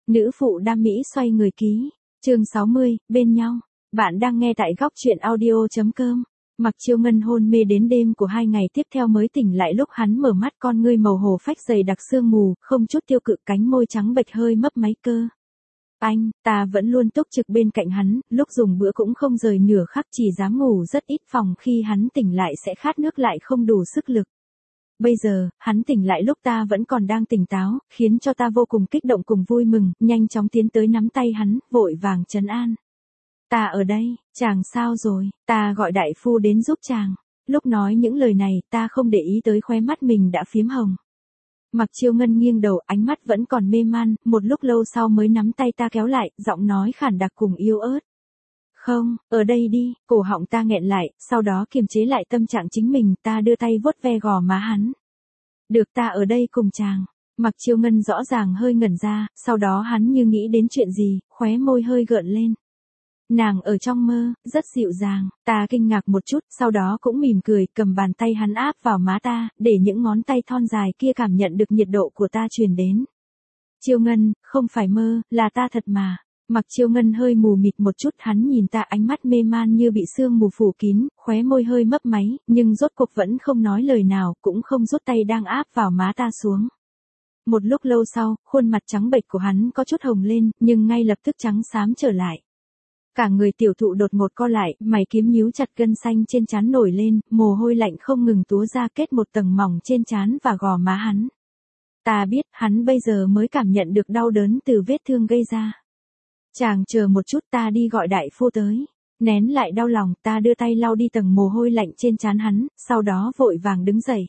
Nữ phụ đam mỹ xoay người ký. Chương 60, bên nhau. Bạn đang nghe tại góc truyện audio.com. Mặc Chiêu Ngân hôn mê đến đêm của 2 ngày tiếp theo mới tỉnh lại, lúc hắn mở mắt con ngươi màu hồ phách dày đặc sương mù, không chút tiêu cự, cánh môi trắng bệch hơi mấp máy cơ. Ta vẫn luôn túc trực bên cạnh hắn, lúc dùng bữa cũng không rời nửa khắc, chỉ dám ngủ rất ít, phòng khi hắn tỉnh lại sẽ khát nước lại không đủ sức lực. Bây giờ, hắn tỉnh lại lúc ta vẫn còn đang tỉnh táo, khiến cho ta vô cùng kích động cùng vui mừng, nhanh chóng tiến tới nắm tay hắn, vội vàng trấn an. Ta ở đây, chàng sao rồi, ta gọi đại phu đến giúp chàng. Lúc nói những lời này, ta không để ý tới khóe mắt mình đã phím hồng. Mặc Chiêu Ngân nghiêng đầu, ánh mắt vẫn còn mê man, một lúc lâu sau mới nắm tay ta kéo lại, giọng nói khản đặc cùng yếu ớt. Không, ở đây đi, cổ họng ta nghẹn lại, sau đó kiềm chế lại tâm trạng chính mình, ta đưa tay vuốt ve gò má hắn. Được, ta ở đây cùng chàng. Mặc Chiêu Ngân rõ ràng hơi ngẩn ra, sau đó hắn như nghĩ đến chuyện gì, khóe môi hơi gợn lên. Nàng ở trong mơ, rất dịu dàng, ta kinh ngạc một chút, sau đó cũng mỉm cười, cầm bàn tay hắn áp vào má ta, để những ngón tay thon dài kia cảm nhận được nhiệt độ của ta truyền đến. Chiêu Ngân, không phải mơ, là ta thật mà. Mặc Chiêu Ngân hơi mù mịt một chút, hắn nhìn ta ánh mắt mê man như bị sương mù phủ kín, khóe môi hơi mấp máy, nhưng rốt cuộc vẫn không nói lời nào, cũng không rút tay đang áp vào má ta xuống. Một lúc lâu sau, khuôn mặt trắng bệch của hắn có chút hồng lên, nhưng ngay lập tức trắng xám trở lại. Cả người tiểu thụ đột ngột co lại, mày kiếm nhíu chặt, gân xanh trên trán nổi lên, mồ hôi lạnh không ngừng túa ra, kết một tầng mỏng trên trán và gò má hắn. Ta biết, hắn bây giờ mới cảm nhận được đau đớn từ vết thương gây ra. Chàng chờ một chút, ta đi gọi đại phu tới. Nén lại đau lòng, ta đưa tay lau đi tầng mồ hôi lạnh trên trán hắn, sau đó vội vàng đứng dậy.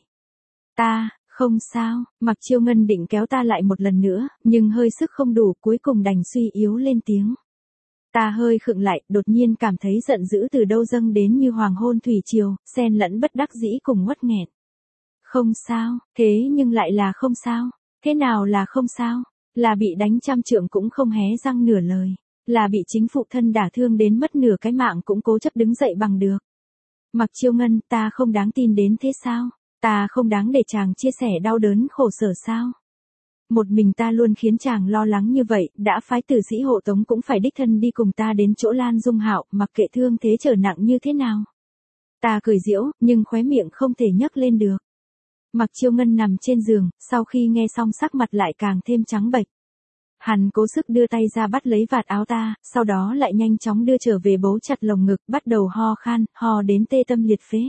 Ta, không sao, Mặc Chiêu Ngân định kéo ta lại một lần nữa, nhưng hơi sức không đủ, cuối cùng đành suy yếu lên tiếng. Ta hơi khựng lại, đột nhiên cảm thấy giận dữ từ đâu dâng đến như hoàng hôn thủy triều, xen lẫn bất đắc dĩ cùng uất nghẹn. Không sao, thế nhưng lại là không sao. Thế nào là không sao? Là bị đánh trăm trượng cũng không hé răng nửa lời. Là bị chính phụ thân đả thương đến mất nửa cái mạng cũng cố chấp đứng dậy bằng được. Mặc Chiêu Ngân, ta không đáng tin đến thế sao? Ta không đáng để chàng chia sẻ đau đớn khổ sở sao? Một mình ta luôn khiến chàng lo lắng như vậy, đã phái tử sĩ hộ tống cũng phải đích thân đi cùng ta đến chỗ Lan Dung Hạo, mặc kệ thương thế trở nặng như thế nào. Ta cười giễu, nhưng khóe miệng không thể nhấc lên được. Mặc Chiêu Ngân nằm trên giường, sau khi nghe xong sắc mặt lại càng thêm trắng bệch. Hắn cố sức đưa tay ra bắt lấy vạt áo ta, sau đó lại nhanh chóng đưa trở về bấu chặt lồng ngực, bắt đầu ho khan, ho đến tê tâm liệt phế.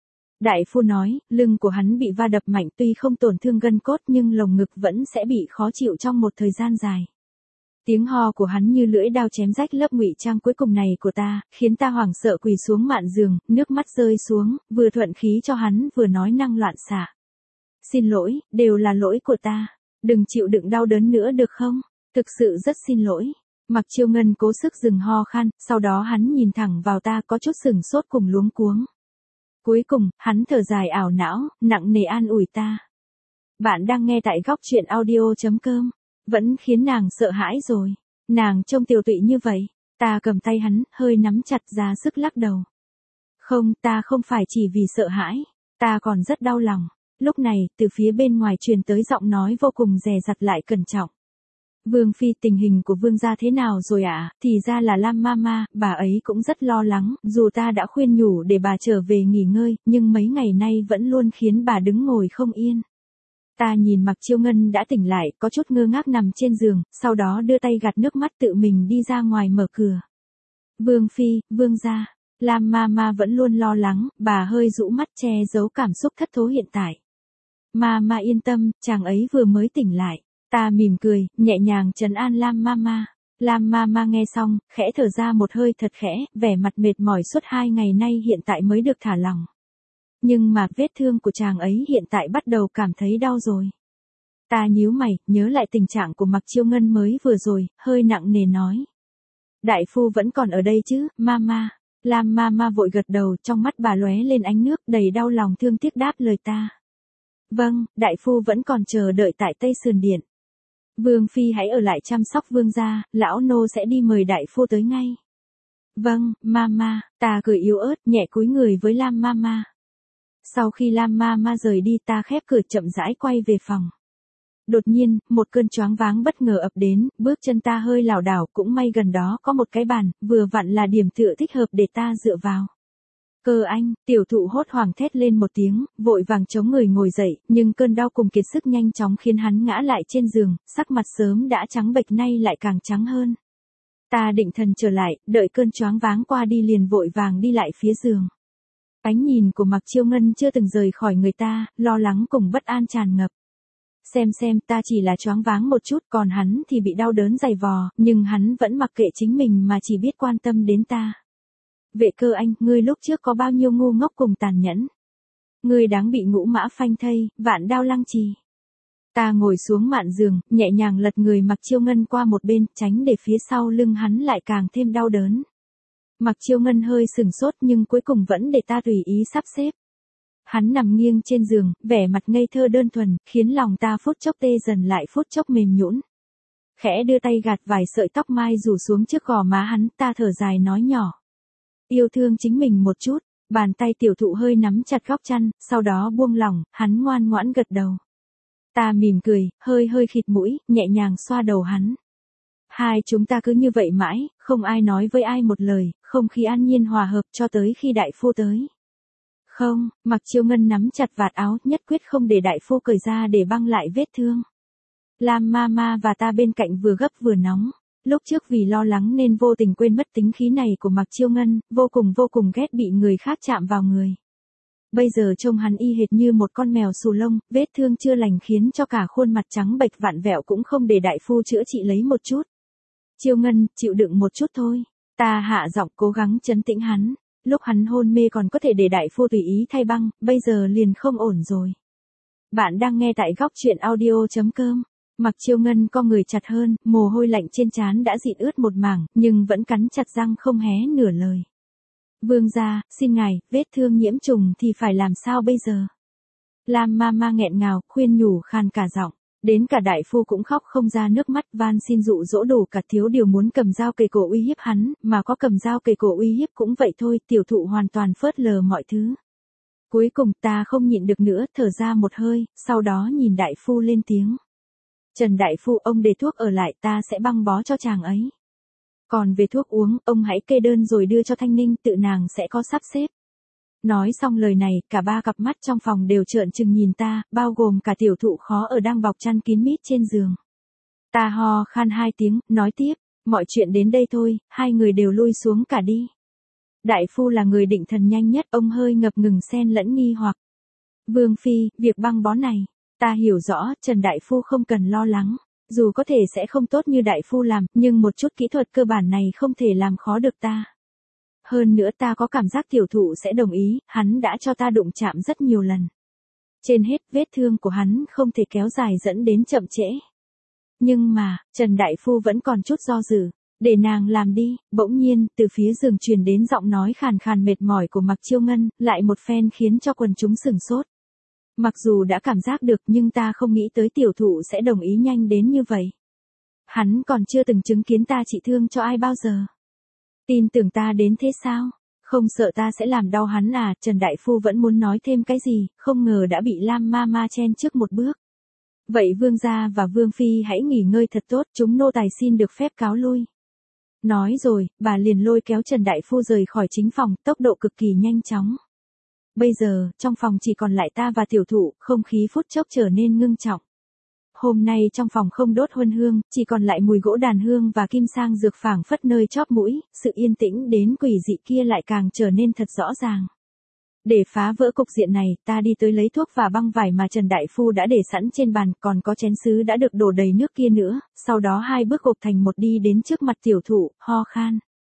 Đại phu nói, lưng của hắn bị va đập mạnh, tuy không tổn thương gân cốt nhưng lồng ngực vẫn sẽ bị khó chịu trong một thời gian dài. Tiếng ho của hắn như lưỡi dao chém rách lớp ngụy trang cuối cùng này của ta, khiến ta hoảng sợ quỳ xuống mạn giường, nước mắt rơi xuống, vừa thuận khí cho hắn vừa nói năng loạn xạ. Xin lỗi, đều là lỗi của ta. Đừng chịu đựng đau đớn nữa được không? Thực sự rất xin lỗi. Mặc Chiêu Ngân cố sức dừng ho khan, sau đó hắn nhìn thẳng vào ta có chút sừng sốt cùng luống cuống. Cuối cùng, hắn thở dài ảo não, nặng nề an ủi ta. Bạn đang nghe tại góc truyện audio.com. Vẫn khiến nàng sợ hãi rồi. Nàng trông tiều tụy như vậy. Ta cầm tay hắn, hơi nắm chặt, ra sức lắc đầu. Không, ta không phải chỉ vì sợ hãi. Ta còn rất đau lòng. Lúc này, từ phía bên ngoài truyền tới giọng nói vô cùng dè dặt lại cẩn trọng. Vương Phi, tình hình của Vương gia thế nào rồi ạ? Thì ra là Lam Mama, bà ấy cũng rất lo lắng, dù ta đã khuyên nhủ để bà trở về nghỉ ngơi, nhưng mấy ngày nay vẫn luôn khiến bà đứng ngồi không yên. Ta nhìn Mặc Chiêu Ngân đã tỉnh lại, có chút ngơ ngác nằm trên giường, sau đó đưa tay gạt nước mắt tự mình đi ra ngoài mở cửa. Vương Phi, Vương gia, Lam Mama vẫn luôn lo lắng, bà hơi rũ mắt che giấu cảm xúc thất thố hiện tại. Mama yên tâm, chàng ấy vừa mới tỉnh lại. Ta mỉm cười, nhẹ nhàng trấn an Lam Mama. Lam Mama nghe xong, khẽ thở ra một hơi thật khẽ, vẻ mặt mệt mỏi suốt 2 ngày nay hiện tại mới được thả lỏng. Nhưng mà vết thương của chàng ấy hiện tại bắt đầu cảm thấy đau rồi. Ta nhíu mày, nhớ lại tình trạng của Mặc Chiêu Ngân mới vừa rồi, hơi nặng nề nói. Đại phu vẫn còn ở đây chứ, Mama. Lam Mama vội gật đầu, trong mắt bà lóe lên ánh nước, đầy đau lòng thương tiếc đáp lời ta. Vâng, đại phu vẫn còn chờ đợi tại Tây Sườn Điện. Vương Phi hãy ở lại chăm sóc Vương gia, lão nô sẽ đi mời đại phu tới ngay. Vâng, Mama, ta cười yếu ớt, nhẹ cúi người với Lam Mama. Sau khi Lam Mama rời đi, ta khép cửa chậm rãi quay về phòng. Đột nhiên, một cơn choáng váng bất ngờ ập đến, bước chân ta hơi lảo đảo, cũng may gần đó có một cái bàn, vừa vặn là điểm tựa thích hợp để ta dựa vào. Cơ anh, tiểu thụ hốt hoảng thét lên một tiếng, vội vàng chống người ngồi dậy, nhưng cơn đau cùng kiệt sức nhanh chóng khiến hắn ngã lại trên giường, sắc mặt sớm đã trắng bệch nay lại càng trắng hơn. Ta định thần trở lại, đợi cơn choáng váng qua đi liền vội vàng đi lại phía giường. Ánh nhìn của Mạc Chiêu Ngân chưa từng rời khỏi người ta, lo lắng cùng bất an tràn ngập. Xem ta chỉ là choáng váng một chút, còn hắn thì bị đau đớn dày vò, nhưng hắn vẫn mặc kệ chính mình mà chỉ biết quan tâm đến ta. Vệ Cơ anh, ngươi lúc trước có bao nhiêu ngu ngốc cùng tàn nhẫn. Ngươi đáng bị ngũ mã phanh thây, vạn đao lăng trì. Ta ngồi xuống mạn giường, nhẹ nhàng lật người Mạc Chiêu Ngân qua một bên, tránh để phía sau lưng hắn lại càng thêm đau đớn. Mạc Chiêu Ngân hơi sừng sốt nhưng cuối cùng vẫn để ta tùy ý sắp xếp. Hắn nằm nghiêng trên giường, vẻ mặt ngây thơ đơn thuần, khiến lòng ta phút chốc tê dần lại phút chốc mềm nhũn. Khẽ đưa tay gạt vài sợi tóc mai rủ xuống trước gò má hắn, ta thở dài nói nhỏ. Yêu thương chính mình một chút, bàn tay tiểu thụ hơi nắm chặt góc chăn, sau đó buông lỏng, hắn ngoan ngoãn gật đầu. Ta mỉm cười, hơi khịt mũi, nhẹ nhàng xoa đầu hắn. Hai chúng ta cứ như vậy mãi, không ai nói với ai một lời, không khí an nhiên hòa hợp cho tới khi đại phu tới. Không, Mạc Chiêu Ngân nắm chặt vạt áo, nhất quyết không để đại phu cởi ra để băng lại vết thương. Lam Mama và ta bên cạnh vừa gấp vừa nóng. Lúc trước vì lo lắng nên vô tình quên mất tính khí này của Mạc Chiêu Ngân, vô cùng ghét bị người khác chạm vào người. Bây giờ trông hắn y hệt như một con mèo xù lông, vết thương chưa lành khiến cho cả khuôn mặt trắng bệch vặn vẹo cũng không để đại phu chữa trị lấy một chút. Chiêu Ngân, chịu đựng một chút thôi. Ta hạ giọng cố gắng trấn tĩnh hắn. Lúc hắn hôn mê còn có thể để đại phu tùy ý thay băng, bây giờ liền không ổn rồi. Bạn đang nghe tại góc truyện audio.com. Mạc Chiêu Ngân co người chặt hơn, mồ hôi lạnh trên trán đã dịn ướt một mảng, nhưng vẫn cắn chặt răng không hé nửa lời. Vương gia, xin ngài, vết thương nhiễm trùng thì phải làm sao bây giờ? Lam Mama nghẹn ngào, khuyên nhủ khan cả giọng. Đến cả đại phu cũng khóc không ra nước mắt, van xin dụ dỗ đủ cả thiếu điều muốn cầm dao kề cổ uy hiếp hắn, mà có cầm dao kề cổ uy hiếp cũng vậy thôi, tiểu thụ hoàn toàn phớt lờ mọi thứ. Cuối cùng ta không nhịn được nữa, thở ra một hơi, sau đó nhìn đại phu lên tiếng. Trần đại phu, ông để thuốc ở lại, ta sẽ băng bó cho chàng ấy. Còn về thuốc uống, ông hãy kê đơn rồi đưa cho Thanh Ninh, tự nàng sẽ có sắp xếp. Nói xong lời này, cả ba cặp mắt trong phòng đều trợn trừng nhìn ta, bao gồm cả tiểu thụ khó ở đang bọc chăn kín mít trên giường. Ta ho khan hai tiếng, nói tiếp, mọi chuyện đến đây thôi, hai người đều lui xuống cả đi. Đại phu là người định thần nhanh nhất, ông hơi ngập ngừng xen lẫn nghi hoặc. Vương phi, việc băng bó này, ta hiểu rõ, Trần đại phu không cần lo lắng. Dù có thể sẽ không tốt như đại phu làm, nhưng một chút kỹ thuật cơ bản này không thể làm khó được ta. Hơn nữa ta có cảm giác tiểu thụ sẽ đồng ý, hắn đã cho ta đụng chạm rất nhiều lần. Trên hết, vết thương của hắn không thể kéo dài dẫn đến chậm trễ. Nhưng mà, Trần đại phu vẫn còn chút do dự. Để nàng làm đi, bỗng nhiên, từ phía giường truyền đến giọng nói khàn khàn mệt mỏi của Mạc Chiêu Ngân, lại một phen khiến cho quần chúng sửng sốt. Mặc dù đã cảm giác được nhưng ta không nghĩ tới tiểu thụ sẽ đồng ý nhanh đến như vậy. Hắn còn chưa từng chứng kiến ta trị thương cho ai bao giờ. Tin tưởng ta đến thế sao? Không sợ ta sẽ làm đau hắn à? Trần đại phu vẫn muốn nói thêm cái gì, không ngờ đã bị Lam Mama chen trước một bước. Vậy vương gia và vương phi hãy nghỉ ngơi thật tốt, chúng nô tài xin được phép cáo lui. Nói rồi, bà liền lôi kéo Trần đại phu rời khỏi chính phòng, tốc độ cực kỳ nhanh chóng. Bây giờ, trong phòng chỉ còn lại ta và tiểu thụ, không khí phút chốc trở nên ngưng trọng. Hôm nay trong phòng không đốt huân hương, chỉ còn lại mùi gỗ đàn hương và kim sang dược phảng phất nơi chóp mũi, sự yên tĩnh đến quỷ dị kia lại càng trở nên thật rõ ràng. Để phá vỡ cục diện này, ta đi tới lấy thuốc và băng vải mà Trần đại phu đã để sẵn trên bàn, còn có chén sứ đã được đổ đầy nước kia nữa, sau đó hai bước gộp thành một đi đến trước mặt tiểu thụ, ho khan.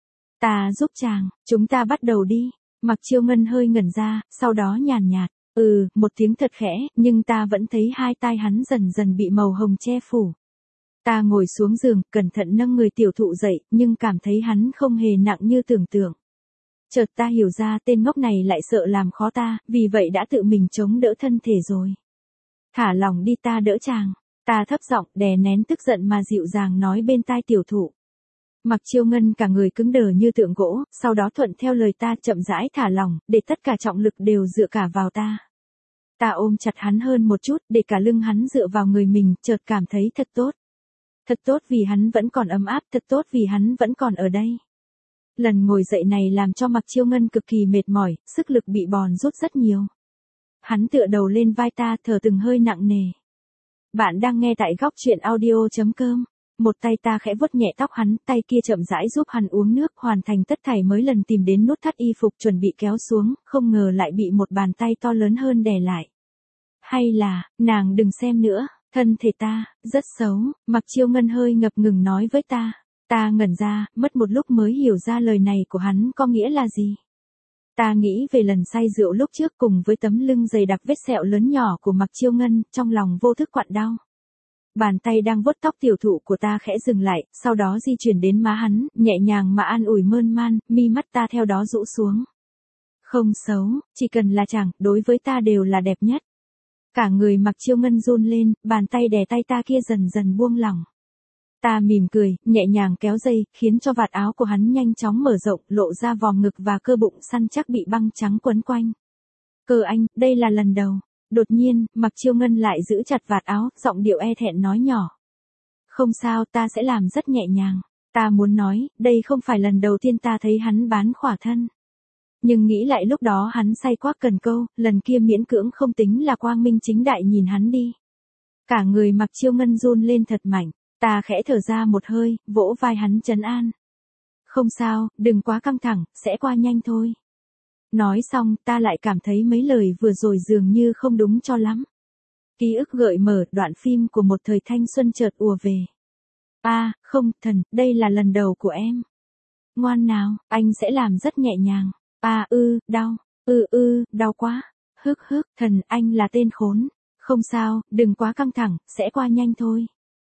Ta giúp chàng, chúng ta bắt đầu đi. Mạc Chiêu Ngân hơi ngẩn ra, sau đó nhàn nhạt, một tiếng thật khẽ, nhưng ta vẫn thấy hai tai hắn dần dần bị màu hồng che phủ. Ta ngồi xuống giường, cẩn thận nâng người tiểu thụ dậy, nhưng cảm thấy hắn không hề nặng như tưởng tượng. Chợt ta hiểu ra tên ngốc này lại sợ làm khó ta, vì vậy đã tự mình chống đỡ thân thể rồi. Thả lòng đi, ta đỡ chàng. Ta thấp giọng đè nén tức giận mà dịu dàng nói bên tai tiểu thụ. Mạc Chiêu Ngân cả người cứng đờ như tượng gỗ, sau đó thuận theo lời ta chậm rãi thả lỏng, để tất cả trọng lực đều dựa cả vào ta. Ta ôm chặt hắn hơn một chút để cả lưng hắn dựa vào người mình, chợt cảm thấy thật tốt. Thật tốt vì hắn vẫn còn ấm áp, thật tốt vì hắn vẫn còn ở đây. Lần ngồi dậy này làm cho Mạc Chiêu Ngân cực kỳ mệt mỏi, sức lực bị bòn rút rất nhiều. Hắn tựa đầu lên vai ta, thở từng hơi nặng nề. Bạn đang nghe tại góc truyện audio.com. Một tay ta khẽ vuốt nhẹ tóc hắn, tay kia chậm rãi giúp hắn uống nước, hoàn thành tất thảy mới lần tìm đến nút thắt y phục chuẩn bị kéo xuống, không ngờ lại bị một bàn tay to lớn hơn đè lại. Hay là, nàng đừng xem nữa, thân thể ta, rất xấu, Mạc Chiêu Ngân hơi ngập ngừng nói với ta. Ta ngẩn ra, mất một lúc mới hiểu ra lời này của hắn có nghĩa là gì. Ta nghĩ về lần say rượu lúc trước cùng với tấm lưng dày đặc vết sẹo lớn nhỏ của Mạc Chiêu Ngân, trong lòng vô thức quặn đau. Bàn tay đang vuốt tóc tiểu thụ của ta khẽ dừng lại, sau đó di chuyển đến má hắn, nhẹ nhàng mà an ủi mơn man, mi mắt ta theo đó rũ xuống. Không xấu, chỉ cần là chàng, đối với ta đều là đẹp nhất. Cả người Mạc Chiêu Ngân run lên, bàn tay đè tay ta kia dần dần buông lỏng. Ta mỉm cười, nhẹ nhàng kéo dây, khiến cho vạt áo của hắn nhanh chóng mở rộng, lộ ra vòm ngực và cơ bụng săn chắc bị băng trắng quấn quanh. Cơ anh, đây là lần đầu. Đột nhiên, Mạc Chiêu Ngân lại giữ chặt vạt áo, giọng điệu e thẹn nói nhỏ. Không sao, ta sẽ làm rất nhẹ nhàng. Ta muốn nói, đây không phải lần đầu tiên ta thấy hắn bán khỏa thân. Nhưng nghĩ lại lúc đó hắn say quá cần câu, lần kia miễn cưỡng không tính là quang minh chính đại nhìn hắn đi. Cả người Mạc Chiêu Ngân run lên thật mạnh. Ta khẽ thở ra một hơi, vỗ vai hắn trấn an. Không sao, đừng quá căng thẳng, sẽ qua nhanh thôi. Nói xong, ta lại cảm thấy mấy lời vừa rồi dường như không đúng cho lắm. Ký ức gợi mở, đoạn phim của một thời thanh xuân chợt ùa về. Không, thần, đây là lần đầu của em. Ngoan nào, anh sẽ làm rất nhẹ nhàng. Đau. Đau quá. Thần, anh là tên khốn. Không sao, đừng quá căng thẳng, sẽ qua nhanh thôi.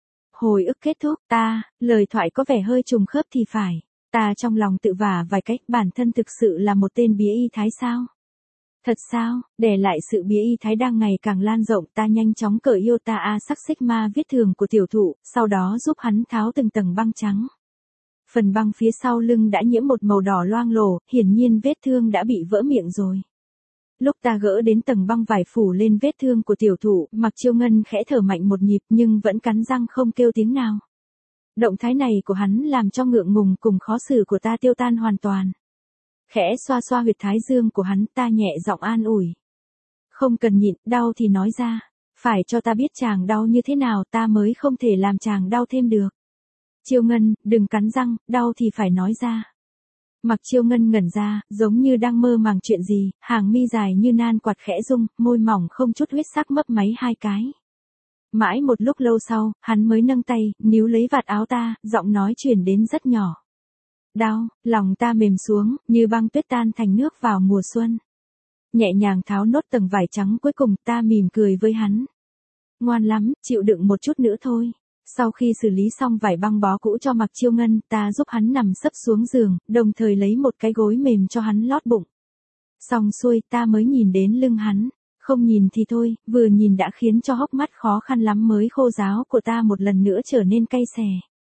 Hồi ức kết thúc, lời thoại có vẻ hơi trùng khớp thì phải. Ta trong lòng tự vả vài cách, bản thân thực sự là một tên bía y thái sao? Thật sao, để lại sự bía y thái đang ngày càng lan rộng, ta nhanh chóng cởi Iota A sắc sigma viết thường của tiểu thụ, sau đó giúp hắn tháo từng tầng băng trắng. Phần băng phía sau lưng đã nhiễm một màu đỏ loang lổ, hiển nhiên vết thương đã bị vỡ miệng rồi. Lúc ta gỡ đến tầng băng vải phủ lên vết thương của tiểu thụ, Mạc Chiêu Ngân khẽ thở mạnh một nhịp nhưng vẫn cắn răng không kêu tiếng nào. Động thái này của hắn làm cho ngượng ngùng cùng khó xử của ta tiêu tan hoàn toàn. Khẽ xoa xoa huyệt thái dương của hắn, ta nhẹ giọng an ủi. Không cần nhịn, đau thì nói ra. Phải cho ta biết chàng đau như thế nào ta mới không thể làm chàng đau thêm được. Chiêu Ngân, đừng cắn răng, đau thì phải nói ra. Mạc Chiêu Ngân ngẩn ra, giống như đang mơ màng chuyện gì, hàng mi dài như nan quạt khẽ rung, môi mỏng không chút huyết sắc mấp máy hai cái. Mãi một lúc lâu sau, hắn mới nâng tay, níu lấy vạt áo ta, giọng nói chuyển đến rất nhỏ. Đau, lòng ta mềm xuống, như băng tuyết tan thành nước vào mùa xuân. Nhẹ nhàng tháo nốt tầng vải trắng cuối cùng, ta mỉm cười với hắn. Ngoan lắm, chịu đựng một chút nữa thôi. Sau khi xử lý xong vải băng bó cũ cho Mạc Chiêu Ngân, ta giúp hắn nằm sấp xuống giường, đồng thời lấy một cái gối mềm cho hắn lót bụng. Xong xuôi, ta mới nhìn đến lưng hắn. Không nhìn thì thôi, vừa nhìn đã khiến cho hốc mắt khó khăn lắm mới khô ráo của ta một lần nữa trở nên cay xè.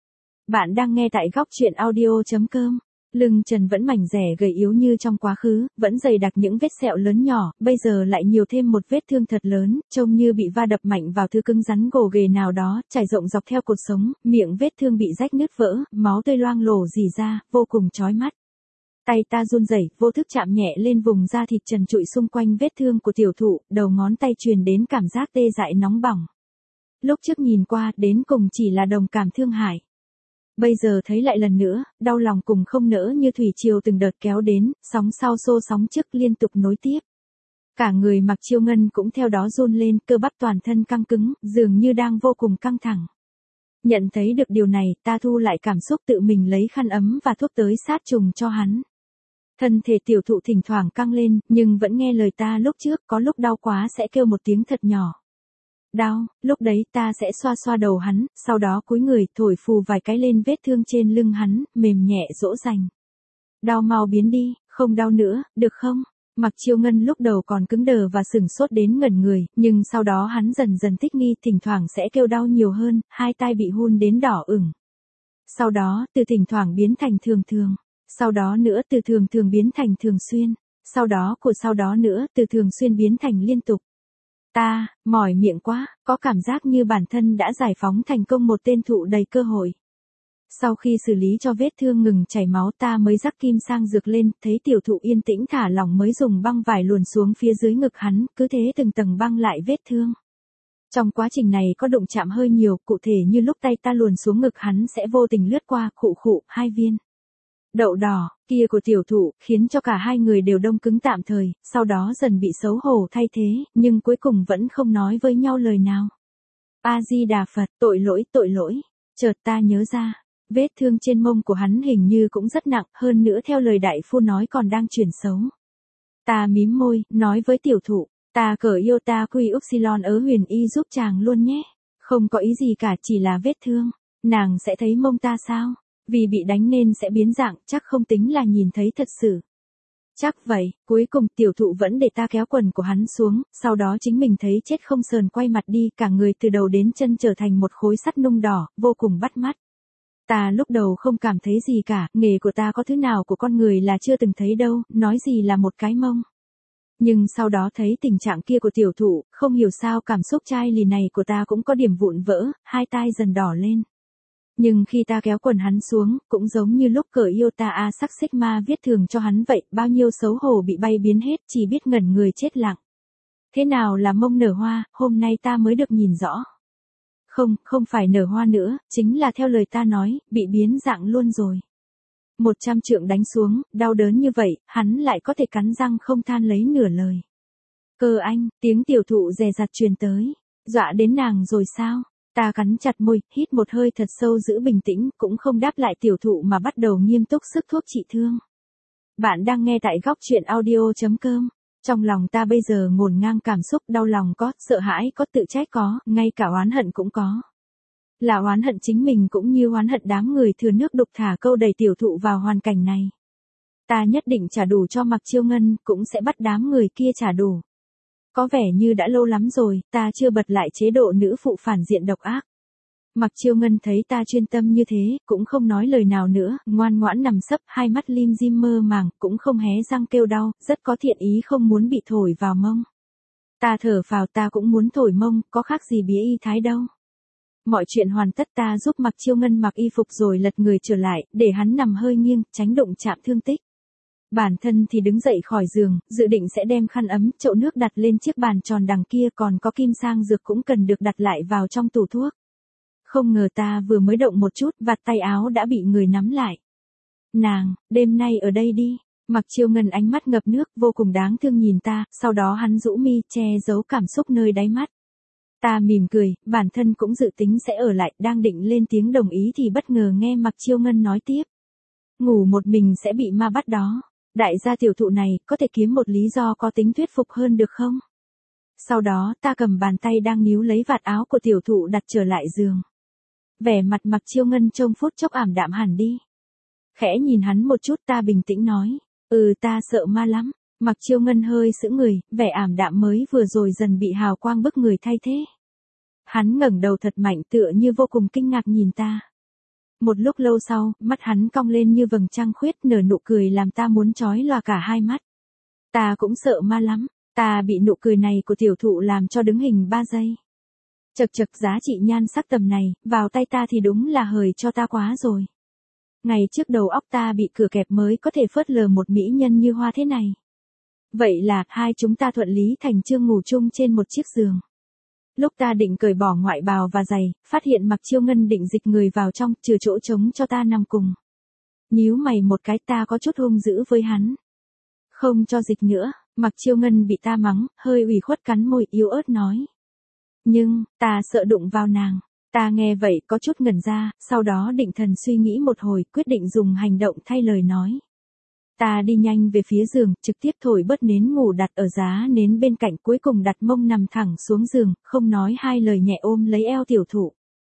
Bạn đang nghe tại góc truyện audio.com. Lưng Trần vẫn mảnh dẻ gầy yếu như trong quá khứ, vẫn dày đặc những vết sẹo lớn nhỏ, bây giờ lại nhiều thêm một vết thương thật lớn, trông như bị va đập mạnh vào thứ cứng rắn gồ ghề nào đó, trải rộng dọc theo cột sống, miệng vết thương bị rách nứt vỡ, máu tươi loang lổ rỉ ra, vô cùng chói mắt. Tay ta run rẩy, vô thức chạm nhẹ lên vùng da thịt trần trụi xung quanh vết thương của tiểu thụ, đầu ngón tay truyền đến cảm giác tê dại nóng bỏng. Lúc trước nhìn qua, đến cùng chỉ là đồng cảm thương hại. Bây giờ thấy lại lần nữa, đau lòng cùng không nỡ như thủy triều từng đợt kéo đến, sóng sau xô sóng trước liên tục nối tiếp. Cả người Mạc Chiêu Ngân cũng theo đó run lên, cơ bắp toàn thân căng cứng, dường như đang vô cùng căng thẳng. Nhận thấy được điều này, ta thu lại cảm xúc tự mình lấy khăn ấm và thuốc tới sát trùng cho hắn. Thân thể tiểu thụ thỉnh thoảng căng lên, nhưng vẫn nghe lời ta lúc trước, có lúc đau quá sẽ kêu một tiếng thật nhỏ. Đau, lúc đấy ta sẽ xoa xoa đầu hắn, sau đó cúi người thổi phù vài cái lên vết thương trên lưng hắn, mềm nhẹ dỗ dành. Đau mau biến đi, không đau nữa, được không? Mạc Chiêu Ngân lúc đầu còn cứng đờ và sửng sốt đến ngẩn người, nhưng sau đó hắn dần dần thích nghi, thỉnh thoảng sẽ kêu đau nhiều hơn, hai tai bị hun đến đỏ ửng. Sau đó, từ thỉnh thoảng biến thành thường thường. Sau đó nữa từ thường thường biến thành thường xuyên. Sau đó nữa từ thường xuyên biến thành liên tục. Ta, mỏi miệng quá, có cảm giác như bản thân đã giải phóng thành công một tên thụ đầy cơ hội. Sau khi xử lý cho vết thương ngừng chảy máu ta mới rắc kim sang dược lên, thấy tiểu thụ yên tĩnh thả lỏng mới dùng băng vải luồn xuống phía dưới ngực hắn, cứ thế từng tầng băng lại vết thương. Trong quá trình này có đụng chạm hơi nhiều, cụ thể như lúc tay ta luồn xuống ngực hắn sẽ vô tình lướt qua, khụ 2 viên đậu đỏ kia của tiểu thụ, khiến cho cả hai người đều đông cứng tạm thời, sau đó dần bị xấu hổ thay thế, nhưng cuối cùng vẫn không nói với nhau lời nào. A Di Đà Phật, tội lỗi. Chợt ta nhớ ra, vết thương trên mông của hắn hình như cũng rất nặng, hơn nữa theo lời đại phu nói còn đang chuyển xấu. Ta mím môi, nói với tiểu thụ, ta cởi iota quy upsilon ở huyền y giúp chàng luôn nhé. Không có ý gì cả, chỉ là vết thương. Nàng sẽ thấy mông ta sao? Vì bị đánh nên sẽ biến dạng, chắc không tính là nhìn thấy thật sự. Chắc vậy, cuối cùng tiểu thụ vẫn để ta kéo quần của hắn xuống, sau đó chính mình thấy chết không sờn quay mặt đi, cả người từ đầu đến chân trở thành một khối sắt nung đỏ, vô cùng bắt mắt. Ta lúc đầu không cảm thấy gì cả, nghề của ta có thứ nào của con người là chưa từng thấy đâu, nói gì là một cái mông. Nhưng sau đó thấy tình trạng kia của tiểu thụ, không hiểu sao cảm xúc chai lì này của ta cũng có điểm vụn vỡ, hai tai dần đỏ lên. Nhưng khi ta kéo quần hắn xuống, cũng giống như lúc cởi iota A sắc sigma viết thường cho hắn vậy, bao nhiêu xấu hổ bị bay biến hết, chỉ biết ngẩn người chết lặng. Thế nào là mông nở hoa, hôm nay ta mới được nhìn rõ. Không phải nở hoa nữa, chính là theo lời ta nói, bị biến dạng luôn rồi. 100 trượng đánh xuống, đau đớn như vậy, hắn lại có thể cắn răng không than lấy nửa lời. Cơ anh, tiếng tiểu thụ dè dặt truyền tới. Dọa đến nàng rồi sao? Ta cắn chặt môi, hít một hơi thật sâu giữ bình tĩnh, cũng không đáp lại tiểu thụ mà bắt đầu nghiêm túc sức thuốc trị thương. Bạn đang nghe tại góc truyện audio.com. Trong lòng ta bây giờ ngổn ngang cảm xúc, đau lòng có, sợ hãi có, tự trách có, ngay cả oán hận cũng có. Là oán hận chính mình cũng như oán hận đám người thừa nước đục thả câu đẩy tiểu thụ vào hoàn cảnh này. Ta nhất định trả đủ cho Mạc Chiêu Ngân, cũng sẽ bắt đám người kia trả đủ. Có vẻ như đã lâu lắm rồi, ta chưa bật lại chế độ nữ phụ phản diện độc ác. Mạc Chiêu Ngân thấy ta chuyên tâm như thế, cũng không nói lời nào nữa, ngoan ngoãn nằm sấp, hai mắt lim dim mơ màng, cũng không hé răng kêu đau, rất có thiện ý không muốn bị thổi vào mông. Ta thở phào, ta cũng muốn thổi mông, có khác gì bía y thái đâu. Mọi chuyện hoàn tất, ta giúp Mạc Chiêu Ngân mặc y phục rồi lật người trở lại, để hắn nằm hơi nghiêng, tránh đụng chạm thương tích. Bản thân thì đứng dậy khỏi giường, dự định sẽ đem khăn ấm, chậu nước đặt lên chiếc bàn tròn đằng kia, còn có kim sang dược cũng cần được đặt lại vào trong tủ thuốc. Không ngờ ta vừa mới động một chút, vạt tay áo đã bị người nắm lại. Nàng, đêm nay ở đây đi. Mạc Chiêu Ngân ánh mắt ngập nước, vô cùng đáng thương nhìn ta, sau đó hắn rũ mi, che giấu cảm xúc nơi đáy mắt. Ta mỉm cười, bản thân cũng dự tính sẽ ở lại, đang định lên tiếng đồng ý thì bất ngờ nghe Mạc Chiêu Ngân nói tiếp. Ngủ một mình sẽ bị ma bắt đó. Đại gia tiểu thụ này, có thể kiếm một lý do có tính thuyết phục hơn được không? Sau đó ta cầm bàn tay đang níu lấy vạt áo của tiểu thụ đặt trở lại giường. Vẻ mặt Mạc Chiêu Ngân trông phút chốc ảm đạm hẳn đi. Khẽ nhìn hắn một chút, ta bình tĩnh nói. Ta sợ ma lắm. Mạc Chiêu Ngân hơi sững người, vẻ ảm đạm mới vừa rồi dần bị hào quang bức người thay thế. Hắn ngẩng đầu thật mạnh, tựa như vô cùng kinh ngạc nhìn ta. Một lúc lâu sau, mắt hắn cong lên như vầng trăng khuyết, nở nụ cười làm ta muốn chói lòa cả hai mắt. Ta cũng sợ ma lắm, ta bị nụ cười này của tiểu thụ làm cho đứng hình 3 giây. Chật giá trị nhan sắc tầm này, vào tay ta thì đúng là hời cho ta quá rồi. Ngày trước đầu óc ta bị cửa kẹp mới có thể phớt lờ một mỹ nhân như hoa thế này. Vậy là, hai chúng ta thuận lý thành chương ngủ chung trên một chiếc giường. Lúc ta định cởi bỏ ngoại bào và giày, phát hiện Mạc Chiêu Ngân định dịch người vào trong, trừ chỗ trống cho ta nằm cùng. Nhíu mày một cái, ta có chút hung dữ với hắn. Không cho dịch nữa, Mạc Chiêu Ngân bị ta mắng, hơi ủy khuất cắn môi yếu ớt nói. Nhưng, ta sợ đụng vào nàng. Ta nghe vậy có chút ngẩn ra, sau đó định thần suy nghĩ một hồi, quyết định dùng hành động thay lời nói. Ta đi nhanh về phía giường, trực tiếp thổi bớt nến ngủ đặt ở giá nến bên cạnh, cuối cùng đặt mông nằm thẳng xuống giường, không nói hai lời nhẹ ôm lấy eo tiểu thụ.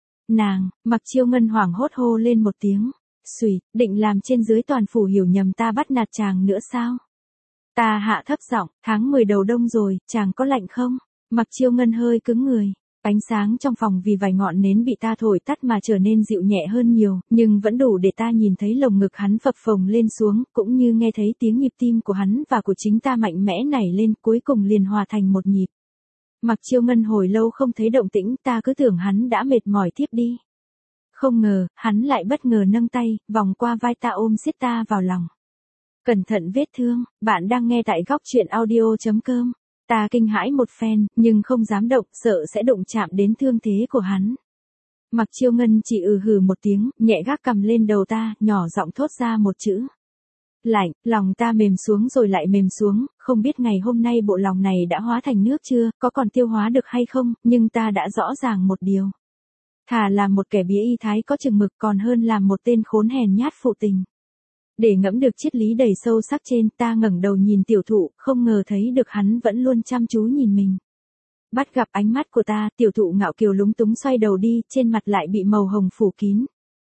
Nàng, Mạc Chiêu Ngân hoảng hốt hô lên một tiếng. Xùi, định làm trên dưới toàn phủ hiểu nhầm ta bắt nạt chàng nữa sao? Ta hạ thấp giọng, tháng 10 đầu đông rồi, chàng có lạnh không? Mạc Chiêu Ngân hơi cứng người. Ánh sáng trong phòng vì vài ngọn nến bị ta thổi tắt mà trở nên dịu nhẹ hơn nhiều, nhưng vẫn đủ để ta nhìn thấy lồng ngực hắn phập phồng lên xuống, cũng như nghe thấy tiếng nhịp tim của hắn và của chính ta mạnh mẽ nảy lên, cuối cùng liền hòa thành một nhịp. Mặc Chiêu Ngân hồi lâu không thấy động tĩnh, ta cứ tưởng hắn đã mệt mỏi thiếp đi. Không ngờ, hắn lại bất ngờ nâng tay, vòng qua vai ta ôm siết ta vào lòng. Cẩn thận vết thương, bạn đang nghe tại góc truyện audio.com. Ta kinh hãi một phen, nhưng không dám động, sợ sẽ đụng chạm đến thương thế của hắn. Mặc Chiêu Ngân chỉ hừ một tiếng, nhẹ gác cầm lên đầu ta, nhỏ giọng thốt ra một chữ. Lạnh, lòng ta mềm xuống rồi lại mềm xuống, không biết ngày hôm nay bộ lòng này đã hóa thành nước chưa, có còn tiêu hóa được hay không, nhưng ta đã rõ ràng một điều. Thà là một kẻ bía y thái có chừng mực còn hơn là một tên khốn hèn nhát phụ tình. Để ngẫm được triết lý đầy sâu sắc trên, ta ngẩng đầu nhìn tiểu thụ, không ngờ thấy được hắn vẫn luôn chăm chú nhìn mình. Bắt gặp ánh mắt của ta, tiểu thụ ngạo kiều lúng túng xoay đầu đi, trên mặt lại bị màu hồng phủ kín.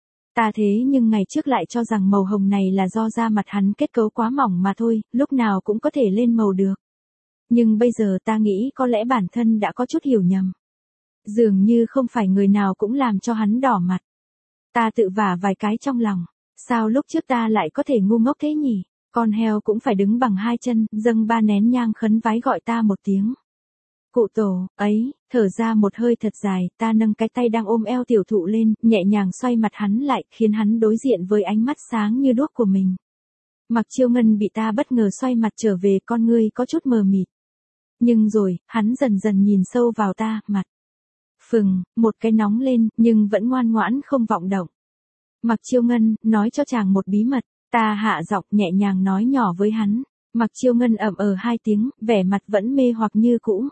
Ta thế nhưng ngày trước lại cho rằng màu hồng này là do da mặt hắn kết cấu quá mỏng mà thôi, lúc nào cũng có thể lên màu được. Nhưng bây giờ ta nghĩ có lẽ bản thân đã có chút hiểu nhầm. Dường như không phải người nào cũng làm cho hắn đỏ mặt. Ta tự vả vài cái trong lòng. Sao lúc trước ta lại có thể ngu ngốc thế nhỉ? Con heo cũng phải đứng bằng hai chân, dâng 3 nén nhang khấn vái gọi ta một tiếng. Cụ tổ, ấy, thở ra một hơi thật dài, ta nâng cái tay đang ôm eo tiểu thụ lên, nhẹ nhàng xoay mặt hắn lại, khiến hắn đối diện với ánh mắt sáng như đuốc của mình. Mặc Chiêu Ngân bị ta bất ngờ xoay mặt trở về, con ngươi có chút mờ mịt. Nhưng rồi, hắn dần dần nhìn sâu vào ta, mặt phừng, một cái nóng lên, nhưng vẫn ngoan ngoãn không vọng động. Mặc Chiêu Ngân, nói cho chàng một bí mật, ta hạ giọng nhẹ nhàng nói nhỏ với hắn. Mặc Chiêu Ngân ậm hai tiếng, vẻ mặt vẫn mê hoặc như cũ.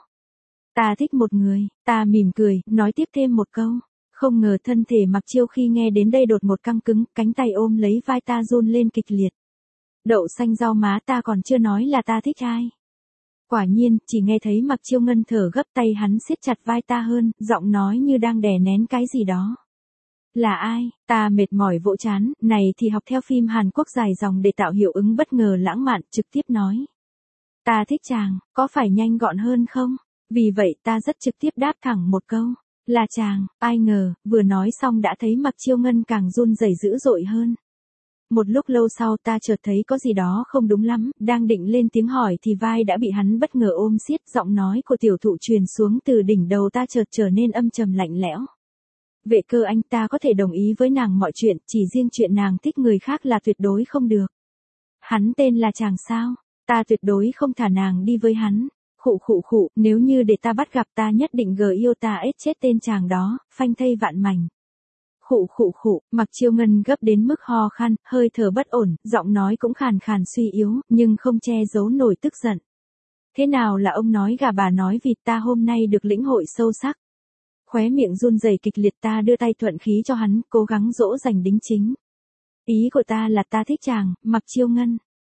Ta thích một người, ta mỉm cười, nói tiếp thêm một câu. Không ngờ thân thể Mặc Chiêu khi nghe đến đây đột ngột căng cứng, cánh tay ôm lấy vai ta run lên kịch liệt. Đậu xanh rau má, ta còn chưa nói là ta thích ai. Quả nhiên, chỉ nghe thấy Mặc Chiêu Ngân thở gấp, tay hắn siết chặt vai ta hơn, giọng nói như đang đè nén cái gì đó. Là ai? Ta mệt mỏi vỗ chán, này thì học theo phim Hàn Quốc dài dòng để tạo hiệu ứng bất ngờ lãng mạn, trực tiếp nói. Ta thích chàng, có phải nhanh gọn hơn không? Vì vậy ta rất trực tiếp đáp thẳng một câu. Là chàng, ai ngờ, vừa nói xong đã thấy Mặc Chiêu Ngân càng run rẩy dữ dội hơn. Một lúc lâu sau ta chợt thấy có gì đó không đúng lắm, đang định lên tiếng hỏi thì vai đã bị hắn bất ngờ ôm siết, giọng nói của tiểu thụ truyền xuống từ đỉnh đầu ta chợt trở nên âm trầm lạnh lẽo. Vệ Cơ anh, ta có thể đồng ý với nàng mọi chuyện, chỉ riêng chuyện nàng thích người khác là tuyệt đối không được. Hắn tên là chàng sao? Ta tuyệt đối không thả nàng đi với hắn. Khụ, nếu như để ta bắt gặp ta nhất định yêu ta ết chết tên chàng đó, phanh thây vạn mảnh. Khụ, Mặc Chiêu Ngân gấp đến mức ho khan, hơi thở bất ổn, giọng nói cũng khàn khàn suy yếu, nhưng không che giấu nổi tức giận. Thế nào là ông nói gà bà nói vịt, ta hôm nay được lĩnh hội sâu sắc. Khóe miệng run rẩy kịch liệt, ta đưa tay thuận khí cho hắn, cố gắng dỗ dành đính chính. Ý của ta là ta thích chàng, Mặc Chiêu Ngân.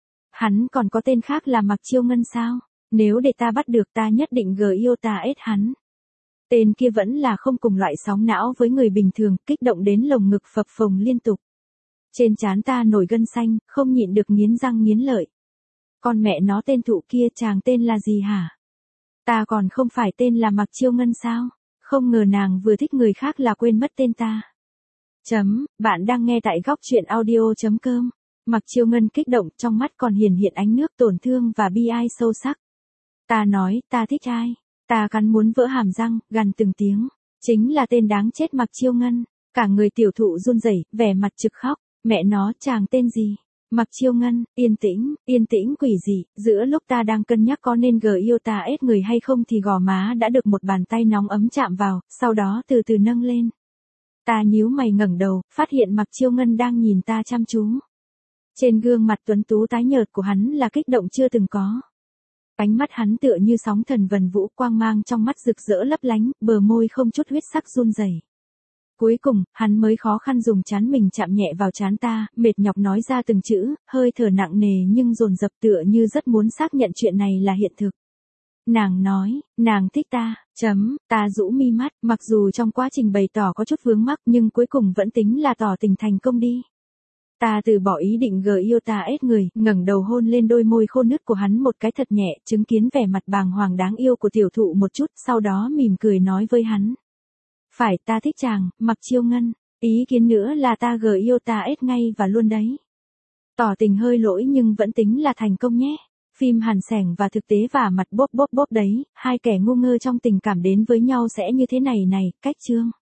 Hắn còn có tên khác là Mặc Chiêu Ngân sao? Nếu để ta bắt được ta nhất định yêu ta ết hắn. Tên kia vẫn là không cùng loại sóng não với người bình thường, kích động đến lồng ngực phập phồng liên tục. Trên trán ta nổi gân xanh, không nhịn được nghiến răng nghiến lợi. Con mẹ nó, tên thụ kia, chàng tên là gì hả? Ta còn không phải tên là Mặc Chiêu Ngân sao? Không ngờ nàng vừa thích người khác là quên mất tên ta. Bạn đang nghe tại góc truyện audio.com. Mặc Chiêu Ngân kích động, trong mắt còn hiển hiện ánh nước tổn thương và bi ai sâu sắc. Ta nói, ta thích ai? Ta cắn muốn vỡ hàm răng, gằn từng tiếng. Chính là tên đáng chết Mặc Chiêu Ngân. Cả người tiểu thụ run rẩy, vẻ mặt trực khóc. Mẹ nó, chàng tên gì? Mặc Chiêu Ngân. Yên tĩnh quỷ dị. Giữa lúc ta đang cân nhắc có nên yêu ta ết người hay không thì gò má đã được một bàn tay nóng ấm chạm vào, sau đó từ từ nâng lên. Ta nhíu mày ngẩng đầu, phát hiện Mặc Chiêu Ngân đang nhìn ta chăm chú. Trên gương mặt tuấn tú tái nhợt của hắn là kích động chưa từng có. Ánh mắt hắn tựa như sóng thần vần vũ, quang mang trong mắt rực rỡ lấp lánh, bờ môi không chút huyết sắc run rẩy. Cuối cùng, hắn mới khó khăn dùng trán mình chạm nhẹ vào trán ta, mệt nhọc nói ra từng chữ, hơi thở nặng nề nhưng dồn dập tựa như rất muốn xác nhận chuyện này là hiện thực. Nàng nói, nàng thích ta, ta rũ mi mắt, mặc dù trong quá trình bày tỏ có chút vướng mắc nhưng cuối cùng vẫn tính là tỏ tình thành công đi. Ta từ bỏ ý định yêu ta ết người, ngẩng đầu hôn lên đôi môi khô nứt của hắn một cái thật nhẹ, chứng kiến vẻ mặt bàng hoàng đáng yêu của tiểu thụ một chút, sau đó mỉm cười nói với hắn. Phải, ta thích chàng, Mặc Chiêu Ngân, ý kiến nữa là ta yêu ta ết ngay và luôn đấy. Tỏ tình hơi lỗi nhưng vẫn tính là thành công nhé. Phim hàn sẻng và thực tế và mặt bốp bốp bốp đấy, hai kẻ ngu ngơ trong tình cảm đến với nhau sẽ như thế này này, cách chương.